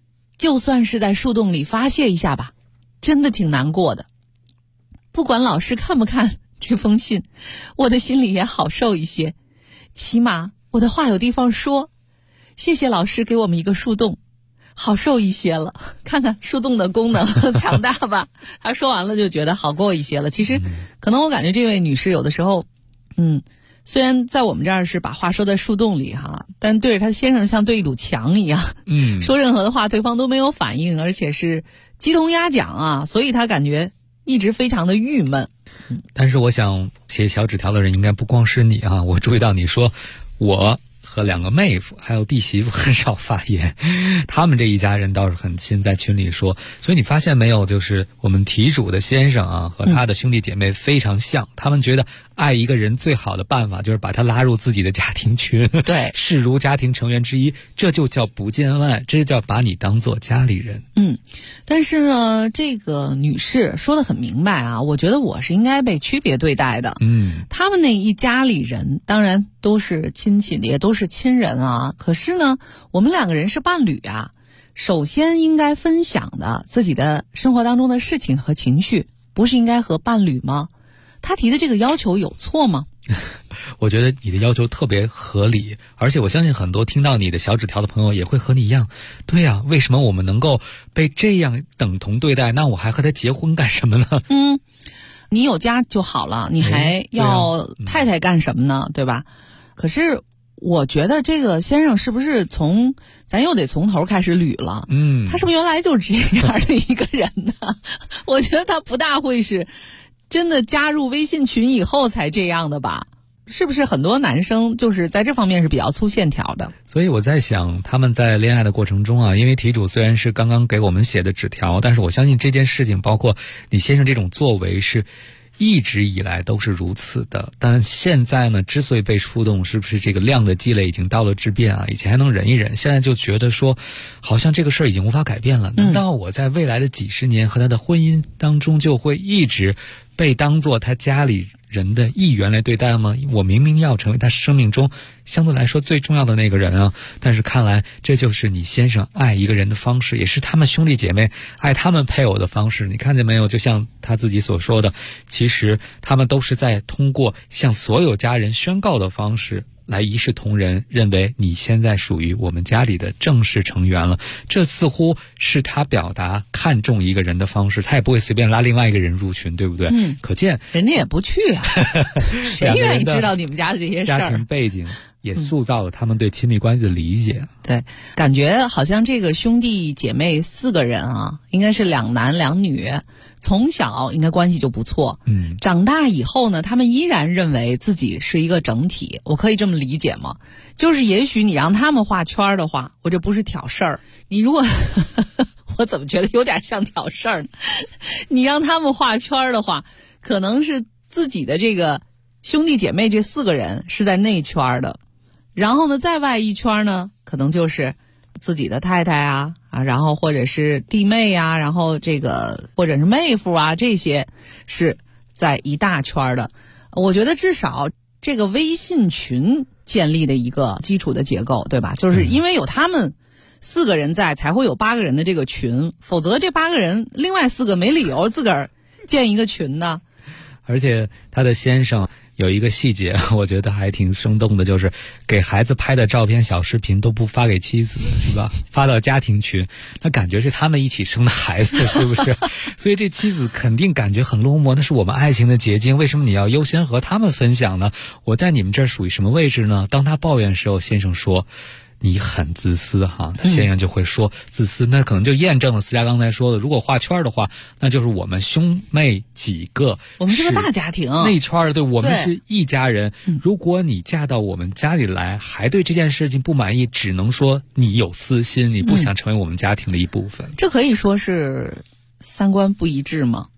Speaker 3: 就算是在树洞里发泄一下吧，真的挺难过的。不管老师看不看这封信，我的心里也好受一些，起码我的话有地方说。谢谢老师给我们一个树洞，好受一些了。看看树洞的功能强大吧。他说完了就觉得好过一些了。其实可能我感觉这位女士有的时候虽然在我们这儿是把话说在树洞里哈，但对着他先生像对一堵墙一样，说任何的话对方都没有反应，而且是鸡同鸭讲啊，所以他感觉一直非常的郁闷。
Speaker 12: 但是我想写小纸条的人应该不光是你啊，我注意到你说我和2个妹夫还有弟媳妇很少发言，他们这一家人倒是很亲，在群里说。所以你发现没有，就是我们题主的先生啊和他的兄弟姐妹非常像，他们觉得爱一个人最好的办法就是把他拉入自己的家庭群，
Speaker 3: 对，
Speaker 12: 视如家庭成员之一，这就叫不见恩爱，这就叫把你当做家里人。
Speaker 3: 但是呢，这个女士说得很明白啊，我觉得我是应该被区别对待的。他们那一家里人当然都是亲戚的，也都是亲人啊，可是呢，我们2个人是伴侣啊，首先应该分享的自己的生活当中的事情和情绪，不是应该和伴侣吗？他提的这个要求有错吗？
Speaker 12: 我觉得你的要求特别合理，而且我相信很多听到你的小纸条的朋友也会和你一样，对啊，为什么我们能够被这样等同对待？那我还和他结婚干什么呢？
Speaker 3: 你有家就好了，你还要太太干什么呢？对吧？可是我觉得这个先生是不是咱又得从头开始捋了？他是不是原来就是这样的一个人呢？我觉得他不大会是真的加入微信群以后才这样的吧？是不是很多男生就是在这方面是比较粗线条的？
Speaker 12: 所以我在想，他们在恋爱的过程中啊，因为题主虽然是刚刚给我们写的纸条，但是我相信这件事情，包括你先生这种作为是一直以来都是如此的。但现在呢，之所以被触动，是不是这个量的积累已经到了质变啊？以前还能忍一忍，现在就觉得说好像这个事儿已经无法改变了。难道我在未来的几十年和他的婚姻当中就会一直被当作他家里人的一员来对待吗？我明明要成为他生命中相对来说最重要的那个人啊，但是看来这就是你先生爱一个人的方式，也是他们兄弟姐妹爱他们配偶的方式。你看见没有？就像他自己所说的，其实他们都是在通过向所有家人宣告的方式来一视同仁，认为你现在属于我们家里的正式成员了。这似乎是他表达看重一个人的方式，他也不会随便拉另外一个人入群，对不对？可见
Speaker 3: 人家也不去啊，谁愿意知道你们家的这些事儿？
Speaker 12: 家庭背景也塑造了他们对亲密关系的理解。
Speaker 3: 对，感觉好像这个兄弟姐妹4个人啊，应该是2男2女，从小应该关系就不错。长大以后呢，他们依然认为自己是一个整体，我可以这么理解吗？就是也许你让他们画圈的话，我这不是挑事儿。你如果我怎么觉得有点像挑事儿呢？你让他们画圈的话，可能是自己的这个兄弟姐妹这4个人是在内圈的，然后呢，再外一圈呢，可能就是自己的太太啊，然后或者是弟妹啊，然后这个或者是妹夫啊，这些是在一大圈的。我觉得至少这个微信群建立的一个基础的结构，对吧？就是因为有他们4个人在，才会有8个人的这个群，否则这8个人另外4个没理由自个儿建一个群呢。
Speaker 12: 而且他的先生有一个细节我觉得还挺生动的，就是给孩子拍的照片小视频都不发给妻子，是吧？发到家庭群，那感觉是他们一起生的孩子，是不是？所以这妻子肯定感觉很落寞，那是我们爱情的结晶，为什么你要优先和他们分享呢？我在你们这儿属于什么位置呢？当他抱怨的时候，先生说你很自私哈，他先生就会说自私，那可能就验证了思佳刚才说的，如果画圈的话，那就是我们兄妹几个，
Speaker 3: 我们是个大家庭，
Speaker 12: 内圈的，对，我们是一家人。如果你嫁到我们家里来，还对这件事情不满意，只能说你有私心，你不想成为我们家庭的一部分。
Speaker 3: 这可以说是三观不一致吗？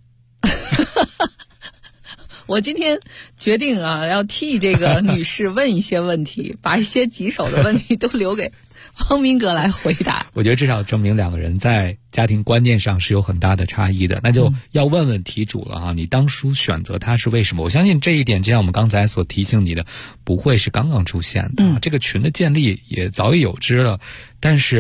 Speaker 3: 我今天决定啊，要替这个女士问一些问题，把一些棘手的问题都留给汪明哥来回答。
Speaker 12: 我觉得至少证明2个人在家庭观念上是有很大的差异的，那就要问问题主了哈，你当初选择他是为什么？我相信这一点，就像我们刚才所提醒你的，不会是刚刚出现的，这个群的建立也早已有之了，但是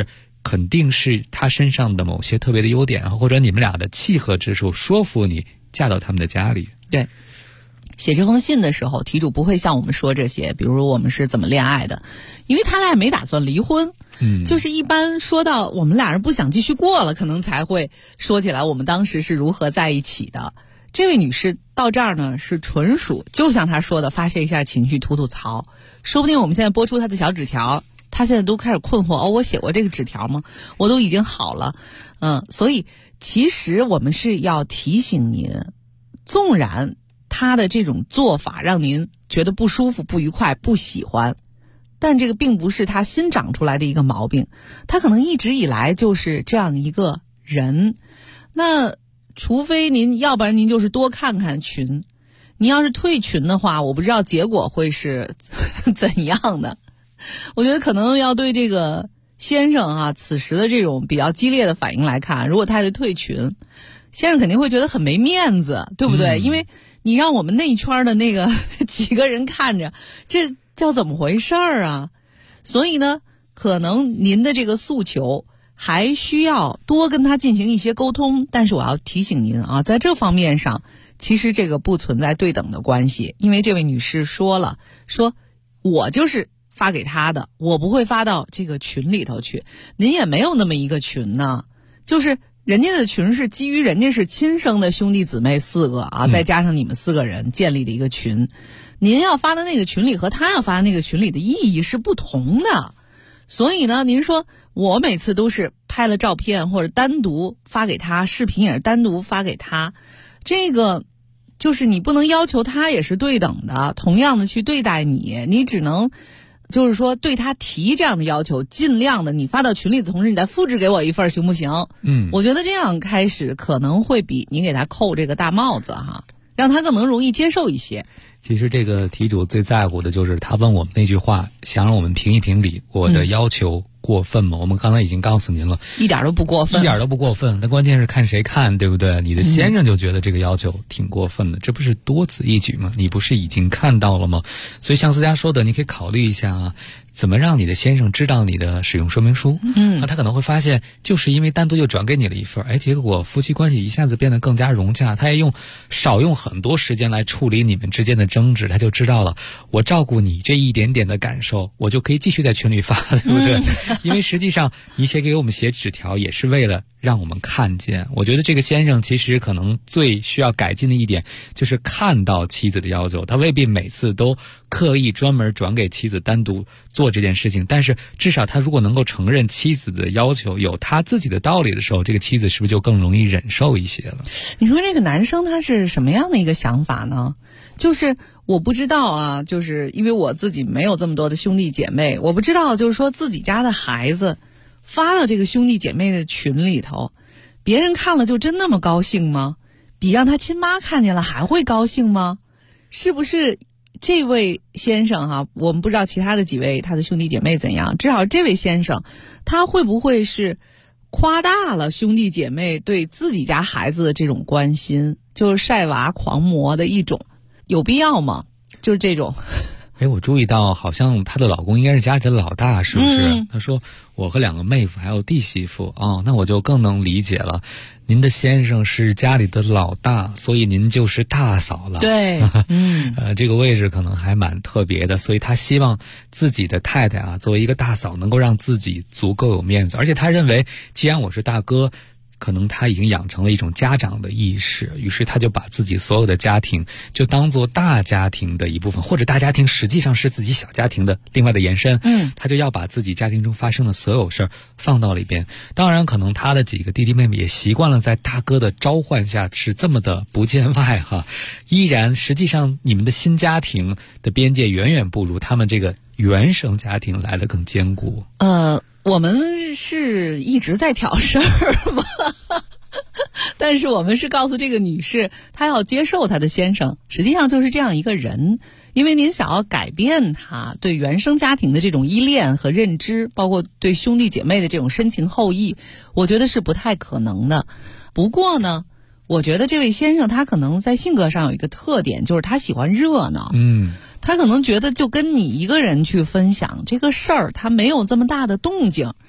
Speaker 12: 肯定是他身上的某些特别的优点，或者你们俩的契合之处说服你嫁到他们的家里。
Speaker 3: 对，写这封信的时候，题主不会向我们说这些，比如我们是怎么恋爱的，因为他俩也没打算离婚。就是一般说到我们俩人不想继续过了，可能才会说起来我们当时是如何在一起的。这位女士到这儿呢，是纯属就像她说的发泄一下情绪，吐吐槽。说不定我们现在播出她的小纸条，她现在都开始困惑，我写过这个纸条吗？我都已经好了。所以其实我们是要提醒您，纵然她的这种做法让您觉得不舒服、不愉快、不喜欢，但这个并不是他新长出来的一个毛病，他可能一直以来就是这样一个人。那除非要不然您就是多看看群，您要是退群的话，我不知道结果会是怎样的。我觉得可能要对这个先生此时的这种比较激烈的反应来看，如果他是退群，先生肯定会觉得很没面子，对不对？因为你让我们那一圈的那个几个人看着，这叫怎么回事儿啊？所以呢，可能您的这个诉求还需要多跟他进行一些沟通，但是我要提醒您在这方面上，其实这个不存在对等的关系，因为这位女士说我就是发给他的，我不会发到这个群里头去。您也没有那么一个群呢，就是人家的群是基于人家是亲生的兄弟姊妹4个再加上你们4个人建立的一个群。您要发的那个群里和他要发的那个群里的意义是不同的，所以呢，您说我每次都是拍了照片或者单独发给他，视频也是单独发给他，这个就是你不能要求他也是对等的，同样的去对待你，你只能就是说对他提这样的要求，尽量的你发到群里的同时，你再复制给我一份行不行？我觉得这样开始可能会比你给他扣这个大帽子让他更能容易接受一些。
Speaker 12: 其实这个题主最在乎的就是他问我们那句话，想让我们评一评理，我的要求过分吗？我们刚才已经告诉您了，
Speaker 3: 一点都不过分，
Speaker 12: 一点都不过分。但关键是看谁看，对不对？你的先生就觉得这个要求挺过分的，这不是多此一举吗？你不是已经看到了吗？所以像思佳说的，你可以考虑一下怎么让你的先生知道你的使用说明书。他可能会发现，就是因为单独就转给你了一份，结果夫妻关系一下子变得更加融洽。他也少用很多时间来处理你们之间的争执，他就知道了，我照顾你这一点点的感受，我就可以继续在群里发，对不对？因为实际上你给我们写纸条也是为了让我们看见。我觉得这个先生其实可能最需要改进的一点就是看到妻子的要求，他未必每次都刻意专门转给妻子单独做这件事情，但是至少他如果能够承认妻子的要求有他自己的道理的时候，这个妻子是不是就更容易忍受一些了？
Speaker 3: 你说这个男生他是什么样的一个想法呢？就是我不知道就是因为我自己没有这么多的兄弟姐妹，我不知道就是说自己家的孩子发到这个兄弟姐妹的群里头，别人看了就真那么高兴吗？比让他亲妈看见了还会高兴吗？是不是这位先生我们不知道其他的几位他的兄弟姐妹怎样，至少这位先生他会不会是夸大了兄弟姐妹对自己家孩子的这种关心，就是晒娃狂魔的一种，有必要吗？就是这种。
Speaker 12: 我注意到好像她的老公应该是家里的老大，是不是？他说我和2个妹夫还有弟媳妇那我就更能理解了，您的先生是家里的老大，所以您就是大嫂了。
Speaker 3: 对，
Speaker 12: 这个位置可能还蛮特别的，所以他希望自己的太太作为一个大嫂能够让自己足够有面子，而且他认为既然我是大哥，可能他已经养成了一种家长的意识，于是他就把自己所有的家庭就当做大家庭的一部分，或者大家庭实际上是自己小家庭的另外的延伸。他就要把自己家庭中发生的所有事儿放到里边。当然可能他的几个弟弟妹妹也习惯了在大哥的召唤下是这么的不见外依然实际上你们的新家庭的边界远远不如他们这个原生家庭来得更坚固。
Speaker 3: 我们是一直在挑事儿吗？但是我们是告诉这个女士，她要接受她的先生实际上就是这样一个人，因为您想要改变她对原生家庭的这种依恋和认知，包括对兄弟姐妹的这种深情厚谊，我觉得是不太可能的。不过呢，我觉得这位先生他可能在性格上有一个特点，就是他喜欢热闹。他可能觉得就跟你一个人去分享这个事儿，他没有这么大的动静，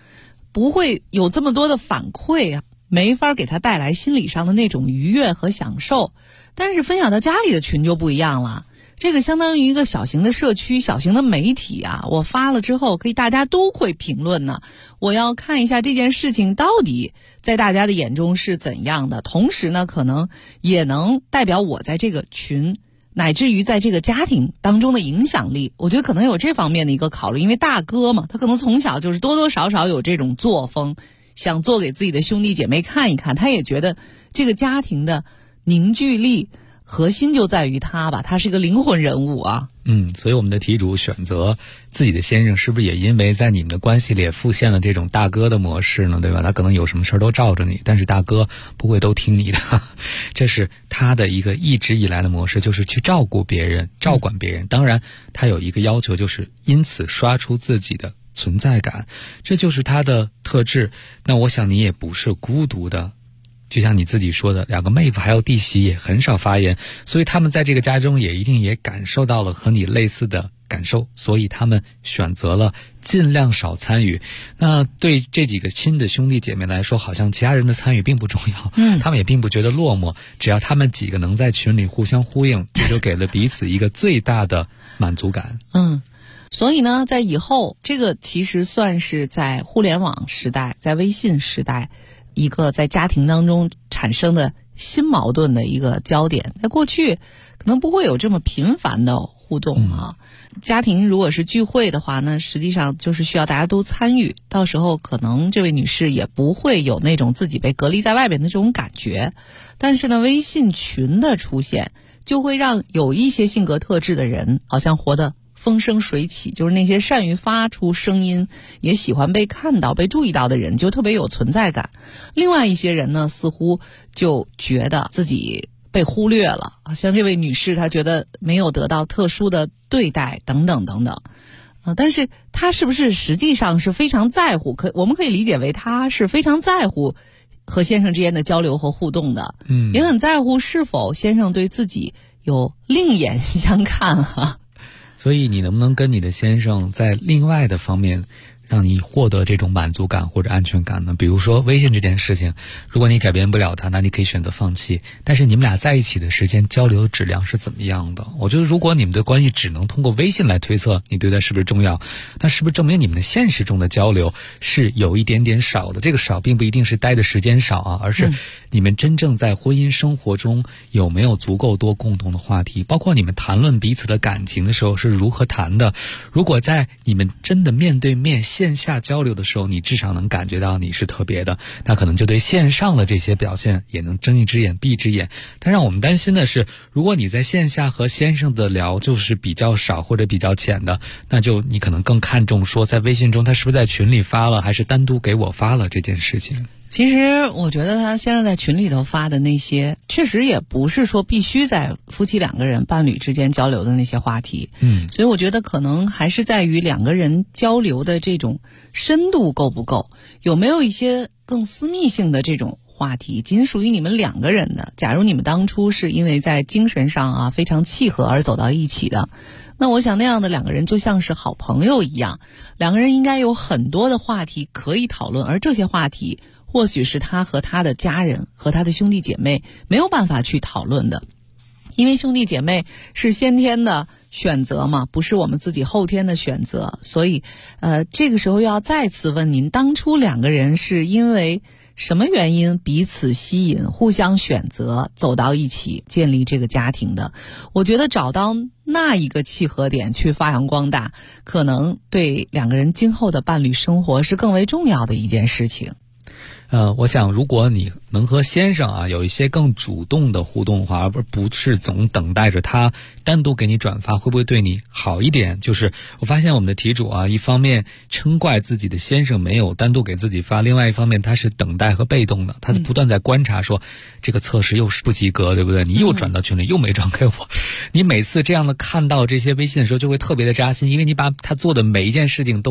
Speaker 3: 不会有这么多的反馈啊，没法给他带来心理上的那种愉悦和享受。但是分享到家里的群就不一样了，这个相当于一个小型的社区、小型的媒体啊，我发了之后可以大家都会评论呢。我要看一下这件事情到底在大家的眼中是怎样的，同时呢可能也能代表我在这个群乃至于在这个家庭当中的影响力。我觉得可能有这方面的一个考虑，因为大哥嘛，他可能从小就是多多少少有这种作风，想做给自己的兄弟姐妹看一看，他也觉得这个家庭的凝聚力核心就在于他吧，他是个灵魂人物啊。
Speaker 12: 所以我们的题主选择自己的先生，是不是也因为在你们的关系里也复现了这种大哥的模式呢？对吧？他可能有什么事都罩着你，但是大哥不会都听你的，这是他的一个一直以来的模式，就是去照顾别人、照管别人。当然，他有一个要求，就是因此刷出自己的存在感，这就是他的特质。那我想你也不是孤独的。就像你自己说的，两个妹夫还有弟媳也很少发言，所以他们在这个家中也一定也感受到了和你类似的感受，所以他们选择了尽量少参与。那对这几个亲的兄弟姐妹来说，好像其他人的参与并不重要，他们也并不觉得落寞，只要他们几个能在群里互相呼应，这就给了彼此一个最大的满足感。
Speaker 3: 所以呢，在以后这个其实算是在互联网时代，在微信时代，一个在家庭当中产生的新矛盾的一个焦点。在过去可能不会有这么频繁的互动啊。家庭如果是聚会的话呢，实际上就是需要大家都参与，到时候可能这位女士也不会有那种自己被隔离在外边的这种感觉。但是呢，微信群的出现就会让有一些性格特质的人好像活得风生水起，就是那些善于发出声音，也喜欢被看到、被注意到的人就特别有存在感。另外一些人呢，似乎就觉得自己被忽略了，像这位女士，她觉得没有得到特殊的对待等等等等。但是她是不是实际上是非常在乎？我们可以理解为她是非常在乎和先生之间的交流和互动的，也很在乎是否先生对自己有另眼相看啊。
Speaker 12: 所以你能不能跟你的先生在另外的方面让你获得这种满足感或者安全感呢？比如说微信这件事情，如果你改变不了它，那你可以选择放弃，但是你们俩在一起的时间交流的质量是怎么样的？我觉得如果你们的关系只能通过微信来推测你对他是不是重要，那是不是证明你们的现实中的交流是有一点点少的？这个少并不一定是待的时间少啊，而是你们真正在婚姻生活中有没有足够多共同的话题，包括你们谈论彼此的感情的时候是如何谈的。如果在你们真的面对面线下交流的时候，你至少能感觉到你是特别的，那可能就对线上的这些表现也能睁一只眼闭一只眼。但让我们担心的是，如果你在线下和先生的聊就是比较少或者比较浅的，那就你可能更看重说在微信中他是不是在群里发了，还是单独给我发了这件事情。
Speaker 3: 其实我觉得他先生在群里头发的那些确实也不是说必须在夫妻两个人伴侣之间交流的那些话题，所以我觉得可能还是在于两个人交流的这种深度够不够，有没有一些更私密性的这种话题仅属于你们两个人的。假如你们当初是因为在精神上非常契合而走到一起的，那我想那样的两个人就像是好朋友一样，两个人应该有很多的话题可以讨论，而这些话题或许是他和他的家人和他的兄弟姐妹没有办法去讨论的，因为兄弟姐妹是先天的选择嘛，不是我们自己后天的选择。所以这个时候要再次问您，当初两个人是因为什么原因彼此吸引，互相选择走到一起建立这个家庭的？我觉得找到那一个契合点去发扬光大，可能对两个人今后的伴侣生活是更为重要的一件事情。
Speaker 12: 我想如果你能和先生有一些更主动的互动的话，而不是总等待着他单独给你转发，会不会对你好一点？就是我发现我们的题主一方面称怪自己的先生没有单独给自己发，另外一方面他是等待和被动的，他不断在观察说这个测试又是不及格，对不对？你又转到群里又没转给我，你每次这样的看到这些微信的时候就会特别的扎心，因为你把他做的每一件事情都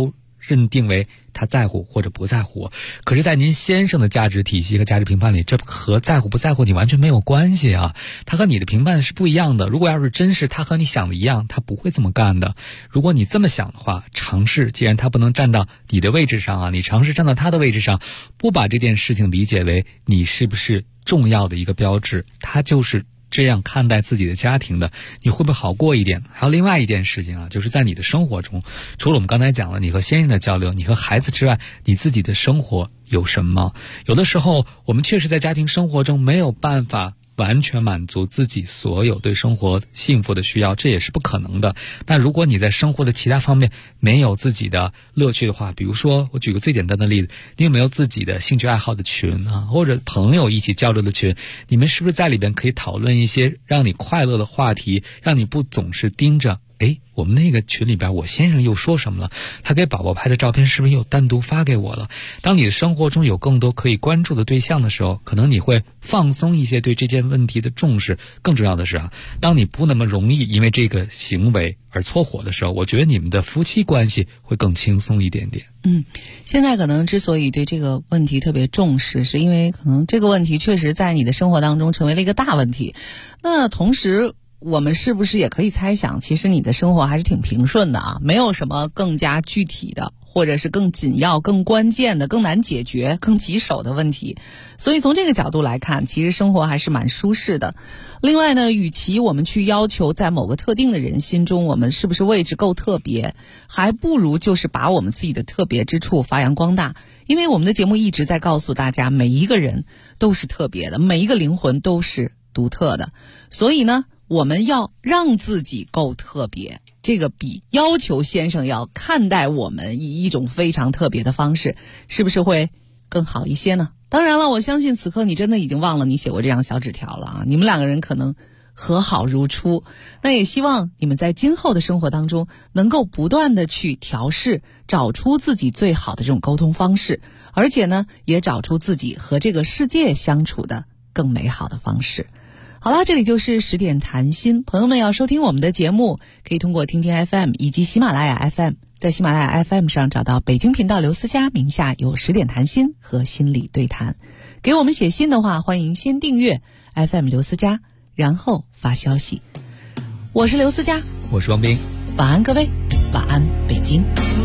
Speaker 12: 认定为他在乎或者不在乎我。可是在您先生的价值体系和价值评判里，这和在乎不在乎你完全没有关系啊，他和你的评判是不一样的。如果要是真是他和你想的一样，他不会这么干的。如果你这么想的话，尝试，既然他不能站到你的位置上啊，你尝试站到他的位置上，不把这件事情理解为你是不是重要的一个标志，他就是这样看待自己的家庭的，你会不会好过一点？还有另外一件事情啊，就是在你的生活中，除了我们刚才讲了你和先生的交流，你和孩子之外，你自己的生活有什么？有的时候我们确实在家庭生活中没有办法完全满足自己所有对生活幸福的需要，这也是不可能的。但如果你在生活的其他方面没有自己的乐趣的话，比如说我举个最简单的例子，你有没有自己的兴趣爱好的群啊，或者朋友一起交流的群？你们是不是在里边可以讨论一些让你快乐的话题，让你不总是盯着我们那个群里边我先生又说什么了，他给宝宝拍的照片是不是又单独发给我了？当你的生活中有更多可以关注的对象的时候，可能你会放松一些对这件问题的重视。更重要的是当你不那么容易因为这个行为而搓火的时候，我觉得你们的夫妻关系会更轻松一点点。
Speaker 3: 现在可能之所以对这个问题特别重视，是因为可能这个问题确实在你的生活当中成为了一个大问题。那同时我们是不是也可以猜想，其实你的生活还是挺平顺的啊，没有什么更加具体的，或者是更紧要、更关键的、更难解决、更棘手的问题。所以从这个角度来看，其实生活还是蛮舒适的。另外呢，与其我们去要求在某个特定的人心中我们是不是位置够特别，还不如就是把我们自己的特别之处发扬光大。因为我们的节目一直在告诉大家，每一个人都是特别的，每一个灵魂都是独特的。所以呢，我们要让自己够特别，这个比要求先生要看待我们以一种非常特别的方式，是不是会更好一些呢？当然了，我相信此刻你真的已经忘了你写过这样小纸条了啊！你们两个人可能和好如初，那也希望你们在今后的生活当中能够不断的去调试，找出自己最好的这种沟通方式，而且呢，也找出自己和这个世界相处的更美好的方式。好啦，这里就是10点谈心，朋友们要收听我们的节目，可以通过听听 FM 以及喜马拉雅 FM， 在喜马拉雅 FM 上找到北京频道刘思佳，名下有10点谈心和心理对谈。给我们写信的话，欢迎先订阅 FM 刘思佳，然后发消息。我是刘思佳，
Speaker 12: 我是王斌，
Speaker 3: 晚安各位，晚安北京。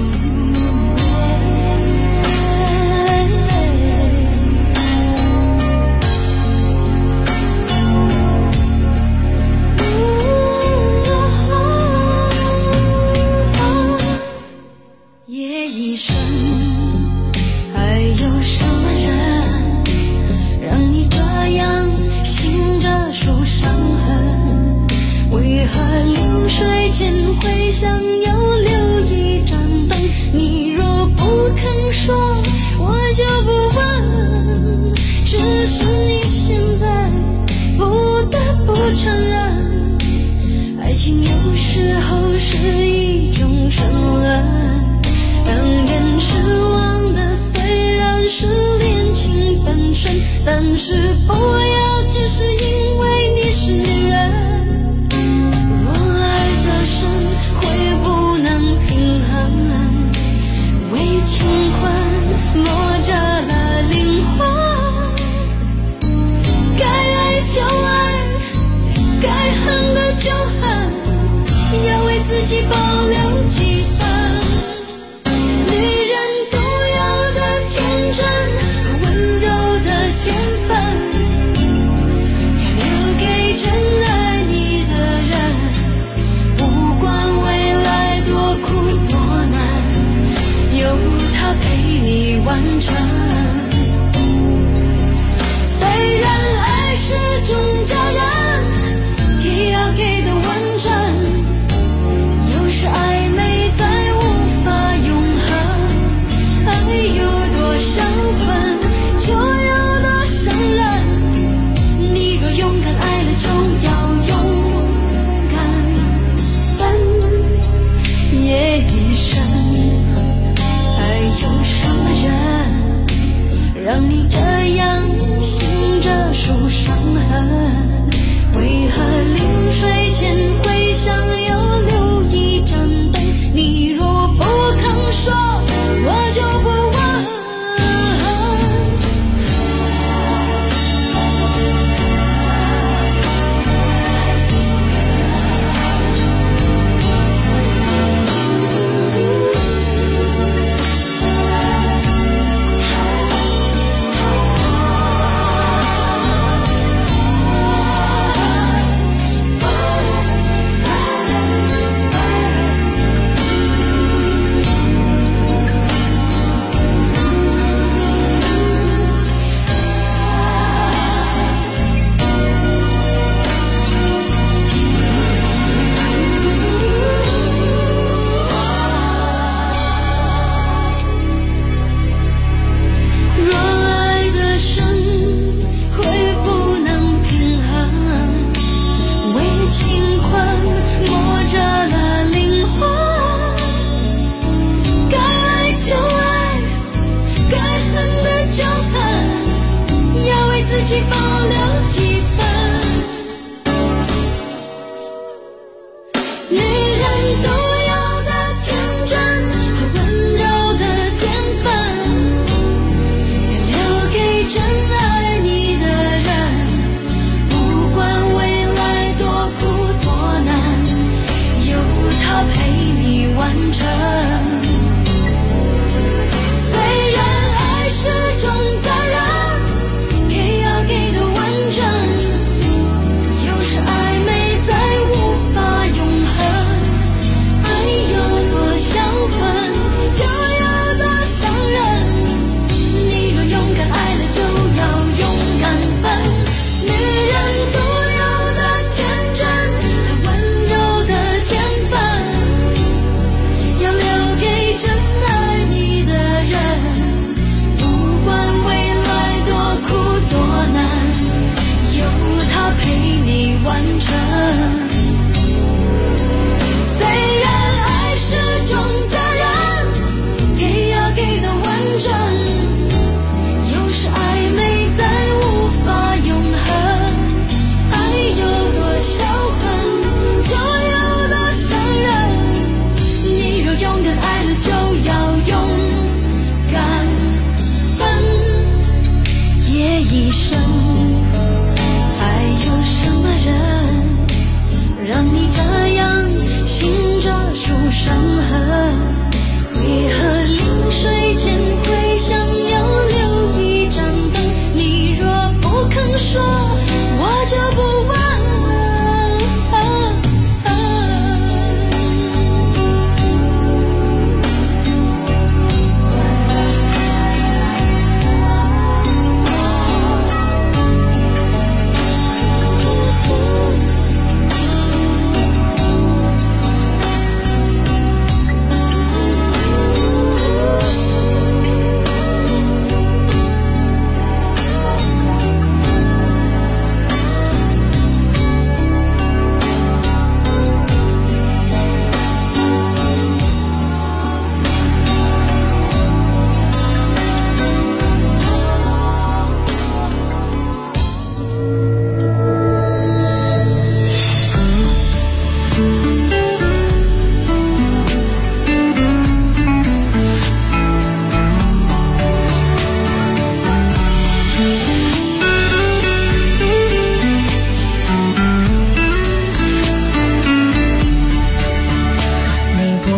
Speaker 13: 夜已深，还有什么人让你这样醒着数伤痕？为何临睡前会想要留一盏灯？你若不肯说，我就不问，只是你现在不得不承认，爱情有时候是一种沉沦，让人失望的虽然是恋情本身，但是不要只是因为你是女人。若爱的深会不能平衡，为情困磨折了灵魂，该爱就爱，该恨的就恨，要为自己保留几分。完成，虽然爱是种责任，也要给的完整。有时暧昧再无法永恒，爱有多伤魂，就有多伤人。你若勇敢爱了，就要勇敢分。夜已深，还有什么人让你这样醒着数伤痕？为何临睡前会想要留一盏灯？你若不肯说，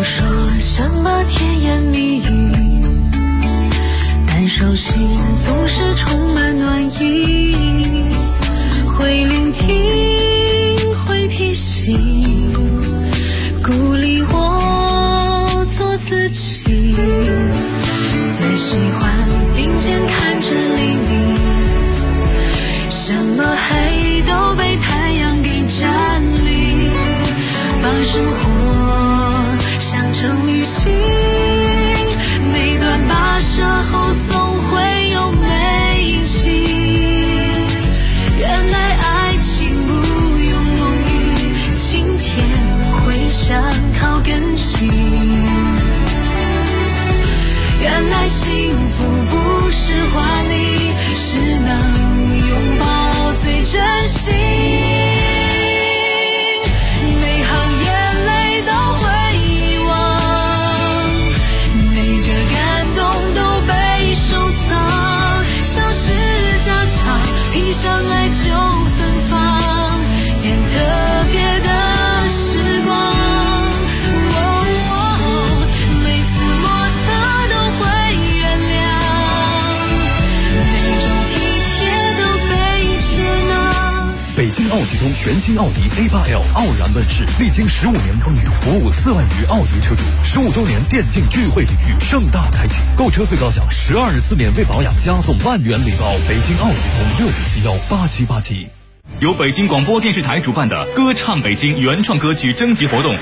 Speaker 13: 说什么甜言蜜语，但手心总是充满暖意，会聆听，会提醒，鼓励我做自己。最喜欢并肩看着黎明，什么黑都被太阳给占领，把生活想成旅行，每段跋涉后总会有美景。原来爱情不用浓郁，晴天会想靠更近。原来幸福不是华丽，是能拥抱最真心。每行眼泪都会遗忘，每个感动都被收藏。小事家常，披上爱就芬芳，变特别的时光。
Speaker 21: 北京奥吉通全新奥迪 A8L 傲然问世，历经15年风雨，服务4万余奥迪车主。15周年电竞聚会礼遇盛大开启，购车最高享12日4免费保养，加送1万元礼包。北京奥吉通65718787。
Speaker 1: 由北京广播电视台主办的歌唱北京原创歌曲征集活动